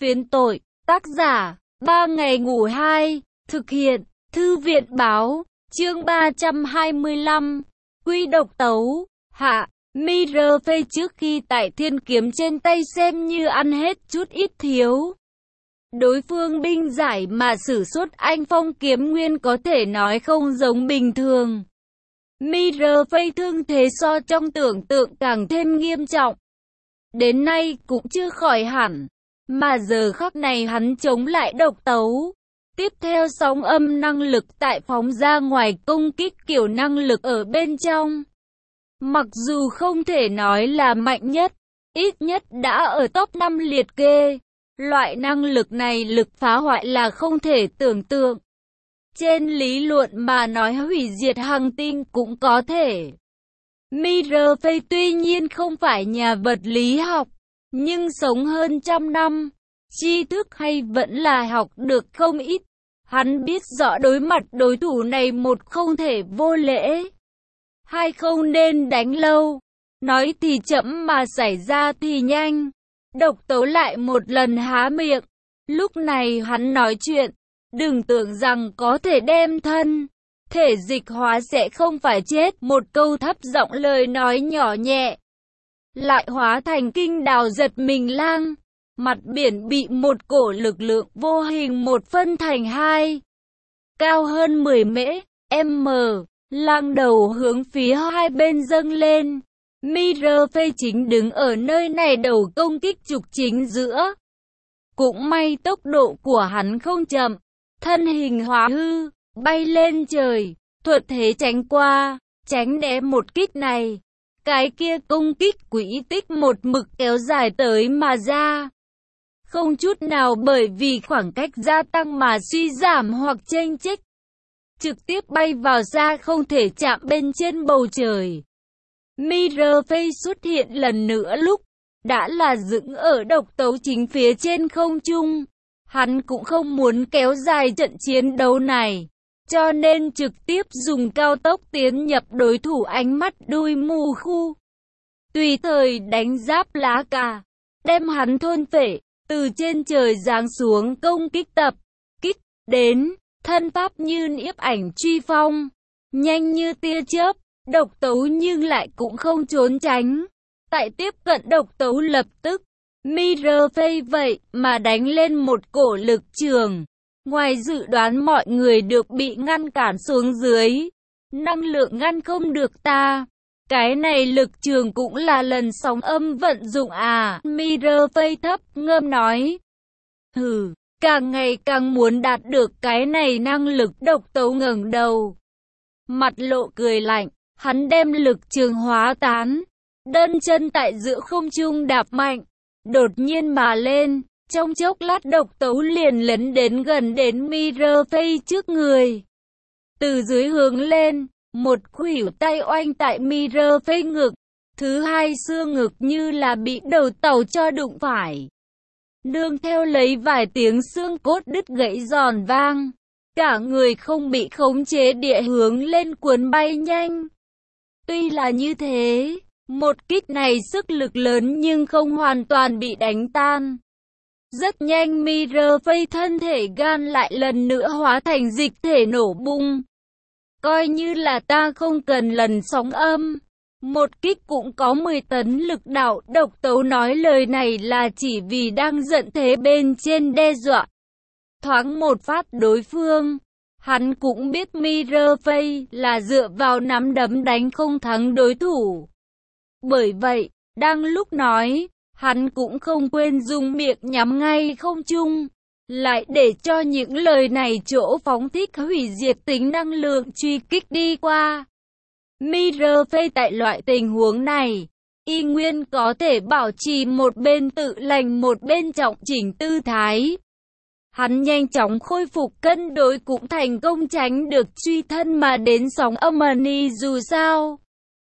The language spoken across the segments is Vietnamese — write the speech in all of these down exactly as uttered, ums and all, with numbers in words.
Phiến tội, tác giả, ba ngày ngủ hai, thực hiện, thư viện báo, chương ba trăm hai mươi lăm, quy độc tấu, hạ, Mirror phê trước khi tại thiên kiếm trên tay xem như ăn hết chút ít thiếu. Đối phương binh giải mà sử xuất anh phong kiếm nguyên có thể nói không giống bình thường. Mirror phê thương thế so trong tưởng tượng càng thêm nghiêm trọng. Đến nay cũng chưa khỏi hẳn, mà giờ khắc này hắn chống lại độc tấu. Tiếp theo sóng âm năng lực tại phóng ra ngoài công kích kiểu năng lực ở bên trong. Mặc dù không thể nói là mạnh nhất, ít nhất đã ở top năm liệt kê. Loại năng lực này lực phá hoại là không thể tưởng tượng. Trên lý luận mà nói hủy diệt hành tinh cũng có thể. Mirror phê tuy nhiên không phải nhà vật lý học, nhưng sống hơn trăm năm, tri thức hay vẫn là học được không ít. Hắn biết rõ đối mặt đối thủ này một không thể vô lễ, hai không nên đánh lâu, nói thì chậm mà xảy ra thì nhanh. Độc tấu lại một lần há miệng, lúc này hắn nói chuyện, đừng tưởng rằng có thể đem thân thể dịch hóa sẽ không phải chết, một câu thấp giọng lời nói nhỏ nhẹ, lại hóa thành kinh đào giật mình lang. Mặt biển bị một cổ lực lượng vô hình một phân thành hai, cao hơn mười m, lang đầu hướng phía hai bên dâng lên. Mirror phê chính đứng ở nơi này đầu công kích trục chính giữa. Cũng may tốc độ của hắn không chậm, thân hình hóa hư, bay lên trời, thuận thế tránh qua, tránh né một kích này. Cái kia công kích quỹ tích một mực kéo dài tới mà ra. Không chút nào bởi vì khoảng cách gia tăng mà suy giảm hoặc chênh chích. Trực tiếp bay vào xa không thể chạm bên trên bầu trời. Mirror phê xuất hiện lần nữa lúc đã là dựng ở độc tấu chính phía trên không trung. Hắn cũng không muốn kéo dài trận chiến đấu này, cho nên trực tiếp dùng cao tốc tiến nhập đối thủ ánh mắt đuôi mù khu. Tùy thời đánh giáp lá cà, đem hắn thôn phệ, từ trên trời giáng xuống công kích tập, kích, đến, thân pháp như nhiếp ảnh truy phong, nhanh như tia chớp. Độc tấu nhưng lại cũng không trốn tránh. Tại tiếp cận độc tấu lập tức, Mirror phê vậy mà đánh lên một cổ lực trường. Ngoài dự đoán mọi người được bị ngăn cản xuống dưới. Năng lượng ngăn không được ta. Cái này lực trường cũng là lần sóng âm vận dụng à. Mirror phê thấp ngâm nói. Hừ, càng ngày càng muốn đạt được cái này năng lực. Độc tấu ngẩng đầu, mặt lộ cười lạnh. Hắn đem lực trường hóa tán, đơn chân tại giữa không trung đạp mạnh, đột nhiên mà lên, trong chốc lát độc tấu liền lấn đến gần đến Mirror phê trước người. Từ dưới hướng lên, một khuỷu tay oanh tại Mirror phê ngực, thứ hai xương ngực như là bị đầu tàu cho đụng phải. Nương theo lấy vài tiếng xương cốt đứt gãy giòn vang, cả người không bị khống chế địa hướng lên cuốn bay nhanh. Tuy là như thế, một kích này sức lực lớn nhưng không hoàn toàn bị đánh tan. Rất nhanh Mirror phê thân thể gan lại lần nữa hóa thành dịch thể nổ bung. Coi như là ta không cần lần sóng âm, một kích cũng có mười tấn lực đạo. Độc tấu nói lời này là chỉ vì đang giận thế bên trên đe dọa. Thoáng một phát đối phương. Hắn cũng biết Mirror phê là dựa vào nắm đấm đánh không thắng đối thủ. Bởi vậy, đang lúc nói, hắn cũng không quên dùng miệng nhắm ngay không trung, lại để cho những lời này chỗ phóng thích hủy diệt tính năng lượng truy kích đi qua. Mirror phê tại loại tình huống này, y nguyên có thể bảo trì một bên tự lành một bên trọng chỉnh tư thái. Hắn nhanh chóng khôi phục cân đối cũng thành công tránh được truy thân mà đến sóng âm money. Dù sao,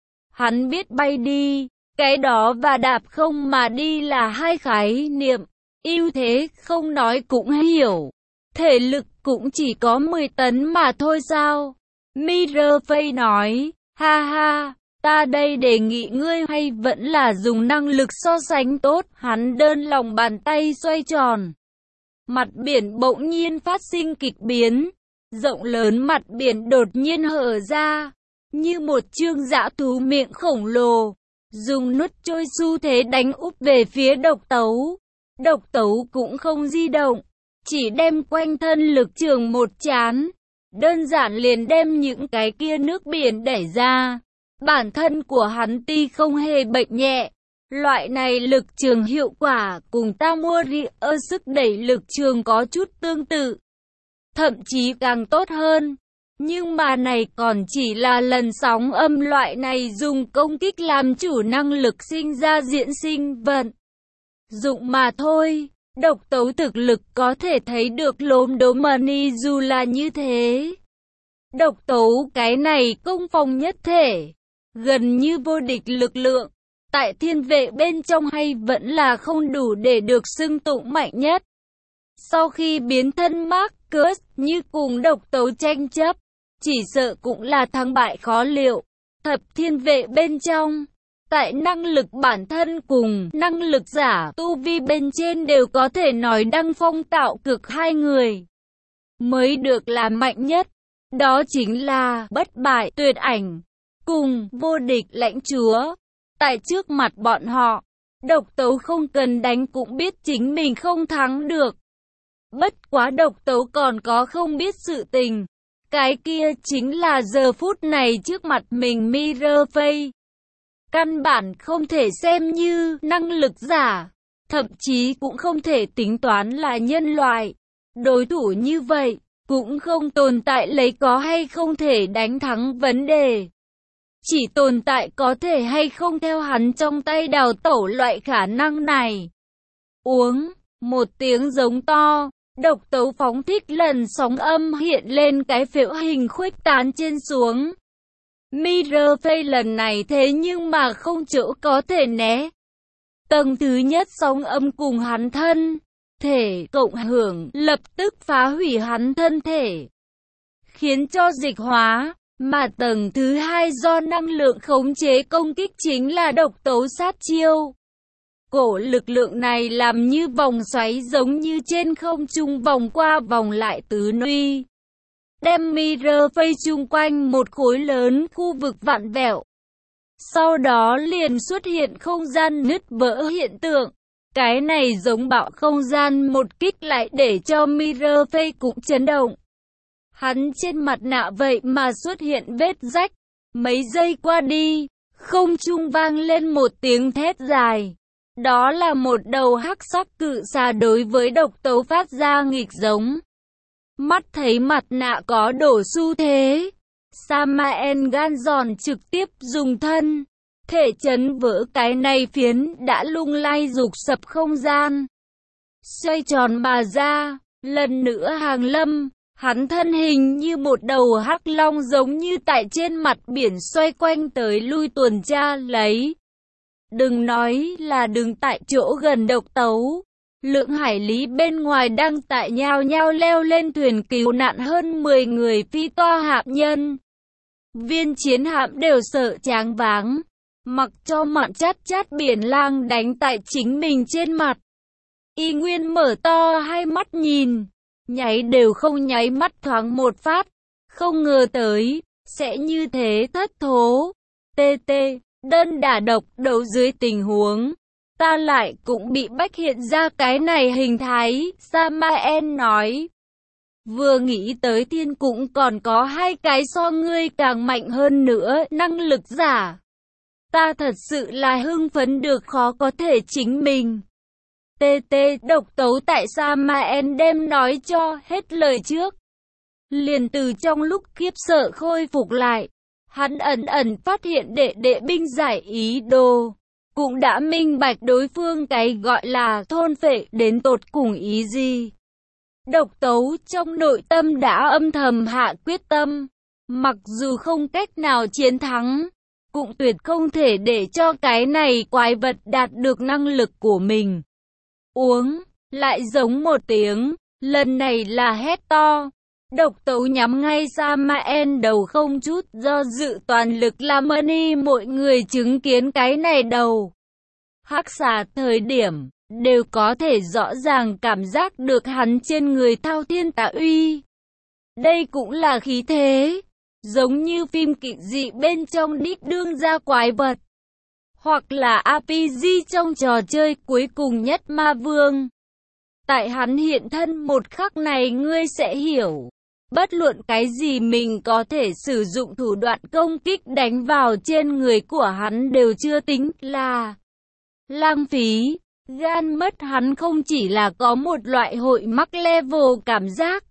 hắn biết bay đi, cái đó và đạp không mà đi là hai khái niệm. Ưu thế không nói cũng hiểu, thể lực cũng chỉ có mười tấn mà thôi sao. Mirror phê nói, ha ha, ta đây đề nghị ngươi hay vẫn là dùng năng lực so sánh tốt. Hắn đơn lòng bàn tay xoay tròn, mặt biển bỗng nhiên phát sinh kịch biến. Rộng lớn mặt biển đột nhiên hở ra, như một chương dã thú miệng khổng lồ, dùng nuốt trôi xu thế đánh úp về phía độc tấu. Độc tấu cũng không di động, chỉ đem quanh thân lực trường một chán, đơn giản liền đem những cái kia nước biển đẩy ra. Bản thân của hắn ti không hề bệnh nhẹ, loại này lực trường hiệu quả cùng Tamori-ơ sức đẩy lực trường có chút tương tự, thậm chí càng tốt hơn. Nhưng mà này còn chỉ là lần sóng âm loại này dùng công kích làm chủ năng lực sinh ra diễn sinh vận dụng mà thôi. Độc tấu thực lực có thể thấy được lốm đốm mani dù là như thế. Độc tấu cái này công phòng nhất thể, gần như vô địch lực lượng, tại thiên vệ bên trong hay vẫn là không đủ để được xưng tụng mạnh nhất. Sau khi biến thân Marcus như cùng độc tấu tranh chấp, chỉ sợ cũng là thắng bại khó liệu. Thập thiên vệ bên trong, tại năng lực bản thân cùng năng lực giả tu vi bên trên đều có thể nói đăng phong tạo cực hai người mới được làm mạnh nhất. Đó chính là bất bại tuyệt ảnh cùng vô địch lãnh chúa. Tại trước mặt bọn họ, độc tấu không cần đánh cũng biết chính mình không thắng được. Bất quá độc tấu còn có không biết sự tình. Cái kia chính là giờ phút này trước mặt mình Mirrorface. Căn bản không thể xem như năng lực giả, thậm chí cũng không thể tính toán là nhân loại. Đối thủ như vậy, cũng không tồn tại lấy có hay không thể đánh thắng vấn đề. Chỉ tồn tại có thể hay không theo hắn trong tay đào tẩu loại khả năng này. Uống, một tiếng giống to, độc tấu phóng thích lần sóng âm hiện lên cái phễu hình khuếch tán trên xuống. Mirrorface lần này thế nhưng mà không chỗ có thể né. Tầng thứ nhất sóng âm cùng hắn thân thể cộng hưởng lập tức phá hủy hắn thân thể, khiến cho dịch hóa. Mà tầng thứ hai do năng lượng khống chế công kích chính là độc tấu sát chiêu. Cổ lực lượng này làm như vòng xoáy giống như trên không trung vòng qua vòng lại tứ nuy, đem Mirrorface chung quanh một khối lớn khu vực vặn vẹo. Sau đó liền xuất hiện không gian nứt vỡ hiện tượng. Cái này giống bạo không gian một kích lại để cho Mirrorface cũng chấn động. Hắn trên mặt nạ vậy mà xuất hiện vết rách. Mấy giây qua đi, không trung vang lên một tiếng thét dài. Đó là một đầu hắc sắc cự xà đối với độc tấu phát ra nghịch giống. Mắt thấy mặt nạ có đổ xu thế, Samael gan giòn trực tiếp dùng thân thể chấn vỡ cái này phiến đã lung lay rục sập không gian. Xoay tròn mà ra, lần nữa hàng lâm. Hắn thân hình như một đầu hắc long giống như tại trên mặt biển xoay quanh tới lui tuần tra lấy. Đừng nói là đứng tại chỗ gần độc tấu. Lượng hải lý bên ngoài đang tại nhao nhao leo lên thuyền cứu nạn hơn mười người phi toa hạm nhân. Viên chiến hạm đều sợ choáng váng, mặc cho mọn chát chát biển lang đánh tại chính mình trên mặt. Y Nguyên mở to hai mắt nhìn, nháy đều không nháy mắt thoáng một phát, không ngờ tới, sẽ như thế thất thố. Tê tê, đơn đả độc đấu dưới tình huống, ta lại cũng bị bách hiện ra cái này hình thái, Samael nói. Vừa nghĩ tới thiên cũng còn có hai cái so ngươi càng mạnh hơn nữa năng lực giả. Ta thật sự là hưng phấn được khó có thể chính mình. Tê tê độc tấu tại Samael đem nói cho hết lời trước. Liền từ trong lúc khiếp sợ khôi phục lại, hắn ẩn ẩn phát hiện đệ đệ binh giải ý đồ. Cũng đã minh bạch đối phương cái gọi là thôn phệ đến tột cùng ý gì. Độc tấu trong nội tâm đã âm thầm hạ quyết tâm. Mặc dù không cách nào chiến thắng, cũng tuyệt không thể để cho cái này quái vật đạt được năng lực của mình. Uống, lại giống một tiếng, lần này là hét to. Độc tấu nhắm ngay Samael đầu không chút do dự toàn lực làm ơn y mọi người chứng kiến cái này đầu hắc xà thời điểm, đều có thể rõ ràng cảm giác được hắn trên người thao thiên tà uy. Đây cũng là khí thế, giống như phim kịch dị bên trong đích đương gia quái vật, hoặc là rờ pê giê trong trò chơi cuối cùng nhất ma vương. Tại hắn hiện thân một khắc này ngươi sẽ hiểu, bất luận cái gì mình có thể sử dụng thủ đoạn công kích đánh vào trên người của hắn đều chưa tính là lãng phí. Gan mất hắn không chỉ là có một loại hội mắc level cảm giác,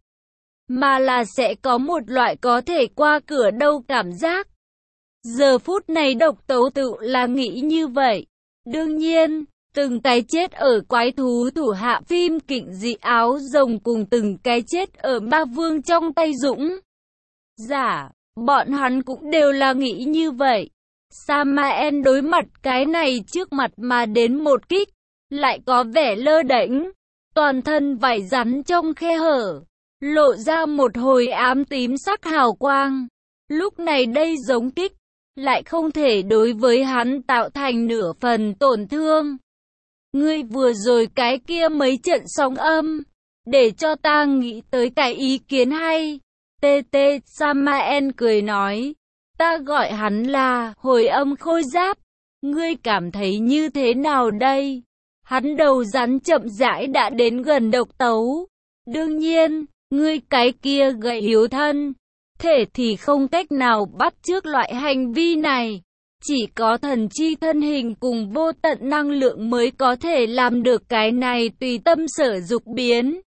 mà là sẽ có một loại có thể qua cửa đâu cảm giác. Giờ phút này Độc Tấu tự là nghĩ như vậy. Đương nhiên, từng cái chết ở quái thú thủ hạ phim kịch dị áo rồng cùng từng cái chết ở ma vương trong tay Dũng giả, bọn hắn cũng đều là nghĩ như vậy. Samael đối mặt cái này trước mặt mà đến một kích, lại có vẻ lơ đễnh, toàn thân vảy rắn trong khe hở, lộ ra một hồi ám tím sắc hào quang. Lúc này đây giống kích, lại không thể đối với hắn tạo thành nửa phần tổn thương. Ngươi vừa rồi cái kia mấy trận sóng âm, để cho ta nghĩ tới cái ý kiến hay. tê tê Samael cười nói, ta gọi hắn là hồi âm khôi giáp, ngươi cảm thấy như thế nào đây? Hắn đầu rắn chậm rãi đã đến gần Độc Tấu. Đương nhiên, ngươi cái kia gầy yếu thân thể thì không cách nào bắt chước loại hành vi này. Chỉ có thần chi thân hình cùng vô tận năng lượng mới có thể làm được cái này tùy tâm sở dục biến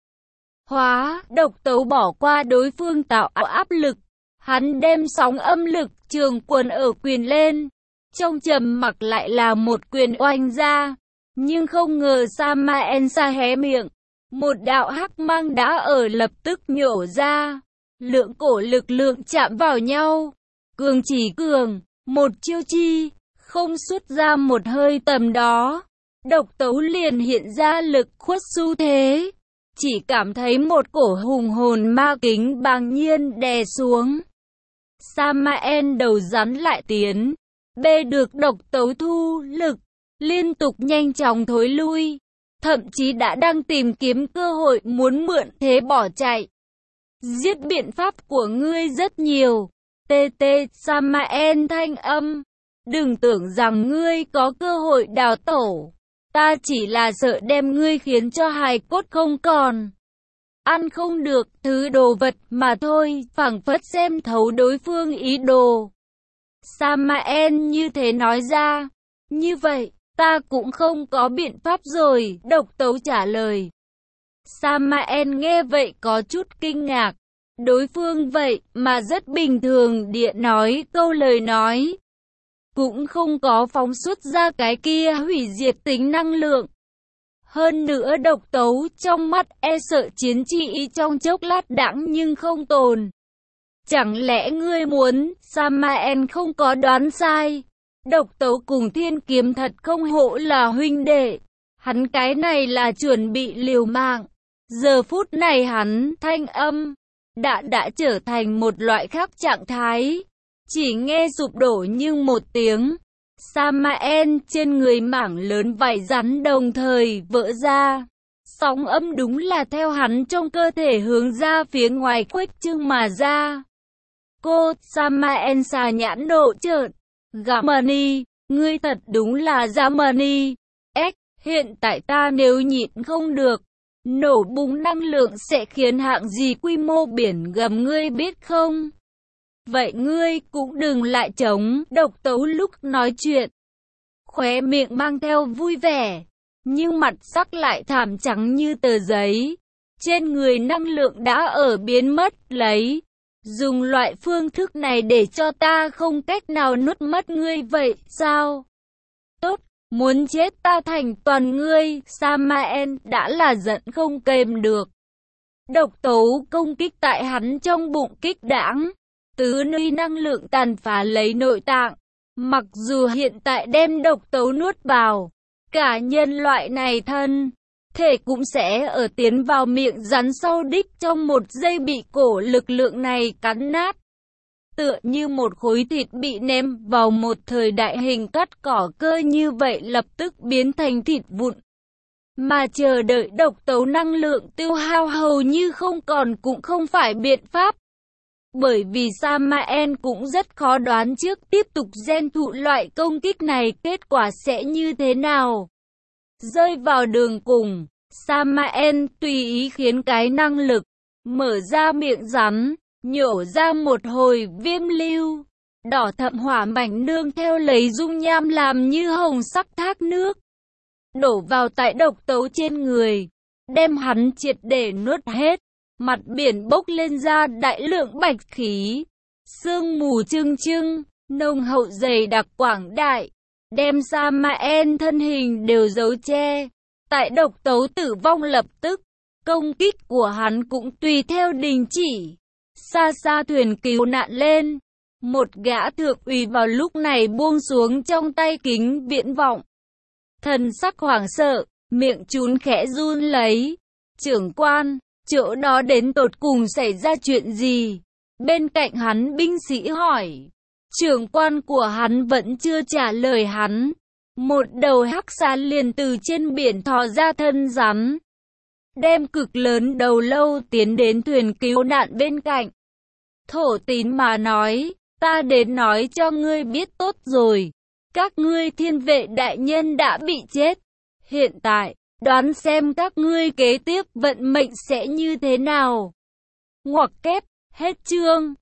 hóa. Độc Tấu bỏ qua đối phương tạo áp lực. Hắn đem sóng âm lực trường quần ở quyền lên. Trong trầm mặc lại là một quyền oanh ra. Nhưng không ngờ Samael sa hé miệng. Một đạo hắc mang đã ở lập tức nhổ ra. Lượng cổ lực lượng chạm vào nhau. Cường chỉ cường. Một chiêu chi, không xuất ra một hơi tầm đó. Độc Tấu liền hiện ra lực khuất xu thế. Chỉ cảm thấy một cổ hùng hồn ma kính bàng nhiên đè xuống. Samael đầu rắn lại tiến. Bê được Độc Tấu thu lực. Liên tục nhanh chóng thối lui. Thậm chí đã đang tìm kiếm cơ hội muốn mượn thế bỏ chạy. Giết biện pháp của ngươi rất nhiều. tê tê Samael thanh âm. Đừng tưởng rằng ngươi có cơ hội đào tổ. Ta chỉ là sợ đem ngươi khiến cho hài cốt không còn. Ăn không được thứ đồ vật mà thôi, phảng phất xem thấu đối phương ý đồ. Samael như thế nói ra. Như vậy, ta cũng không có biện pháp rồi, Độc Tấu trả lời. Samael nghe vậy có chút kinh ngạc. Đối phương vậy mà rất bình thường địa nói câu lời nói. Cũng không có phóng xuất ra cái kia hủy diệt tính năng lượng. Hơn nữa Độc Tấu trong mắt e sợ chiến trị trong chốc lát đãng nhưng không tồn. Chẳng lẽ ngươi muốn, Samael không có đoán sai. Độc Tấu cùng Thiên Kiếm thật không hổ là huynh đệ. Hắn cái này là chuẩn bị liều mạng. Giờ phút này hắn thanh âm đã đã trở thành một loại khác trạng thái. Chỉ nghe sụp đổ nhưng một tiếng. Samael trên người mảng lớn vảy rắn đồng thời vỡ ra. Sóng âm đúng là theo hắn trong cơ thể hướng ra phía ngoài khuếch trương mà ra. Cô Samael xà nhãn độ trợn. Gamani, ngươi thật đúng là Gamani. Ếch, hiện tại ta nếu nhịn không được, nổ bùng năng lượng sẽ khiến hạng gì quy mô biển gầm ngươi biết không? Vậy ngươi cũng đừng lại chống. Độc Tấu lúc nói chuyện, khóe miệng mang theo vui vẻ, nhưng mặt sắc lại thảm trắng như tờ giấy. Trên người năng lượng đã ở biến mất lấy. Dùng loại phương thức này để cho ta không cách nào nuốt mất ngươi vậy sao? Tốt, muốn chết ta thành toàn ngươi. Samael đã là giận không kềm được. Độc Tấu công kích tại hắn trong bụng kích đãng. Tứ nuy năng lượng tàn phá lấy nội tạng. Mặc dù hiện tại đem Độc Tấu nuốt vào, cả nhân loại này thân thể cũng sẽ ở tiến vào miệng rắn sau đích trong một giây bị cổ lực lượng này cắn nát. Tựa như một khối thịt bị ném vào một thời đại hình cắt cỏ cơ như vậy lập tức biến thành thịt vụn. mà chờ đợi độc tấu năng lượng tiêu hao hầu như không còn cũng không phải biện pháp. Bởi vì Samael cũng rất khó đoán trước tiếp tục gen thụ loại công kích này kết quả sẽ như thế nào. Rơi vào đường cùng, Samael tùy ý khiến cái năng lực, mở ra miệng rắn, nhổ ra một hồi viêm lưu, đỏ thẫm hỏa mảnh nương theo lấy dung nham làm như hồng sắc thác nước. Đổ vào tại độc tấu trên người, đem hắn triệt để nuốt hết. Mặt biển bốc lên ra đại lượng bạch khí, sương mù trưng trưng, nồng hậu dày đặc quảng đại, đem Samael thân hình đều giấu che. Tại độc tấu tử vong lập tức, công kích của hắn cũng tùy theo đình chỉ. Xa xa thuyền cứu nạn lên, một gã thượng úy vào lúc này buông xuống trong tay kính viễn vọng. Thần sắc hoảng sợ, miệng trún khẽ run lấy. Trưởng quan, chỗ đó đến tột cùng xảy ra chuyện gì? Bên cạnh hắn binh sĩ hỏi. Trưởng quan của hắn vẫn chưa trả lời hắn. Một đầu hắc xà liền từ trên biển thò ra thân rắn, đem cực lớn đầu lâu tiến đến thuyền cứu nạn bên cạnh. Thổ Tín mà nói, ta đến nói cho ngươi biết tốt rồi. Các ngươi thiên vệ đại nhân đã bị chết. Hiện tại, đoán xem các ngươi kế tiếp vận mệnh sẽ như thế nào. Ngoặc kép, hết chương.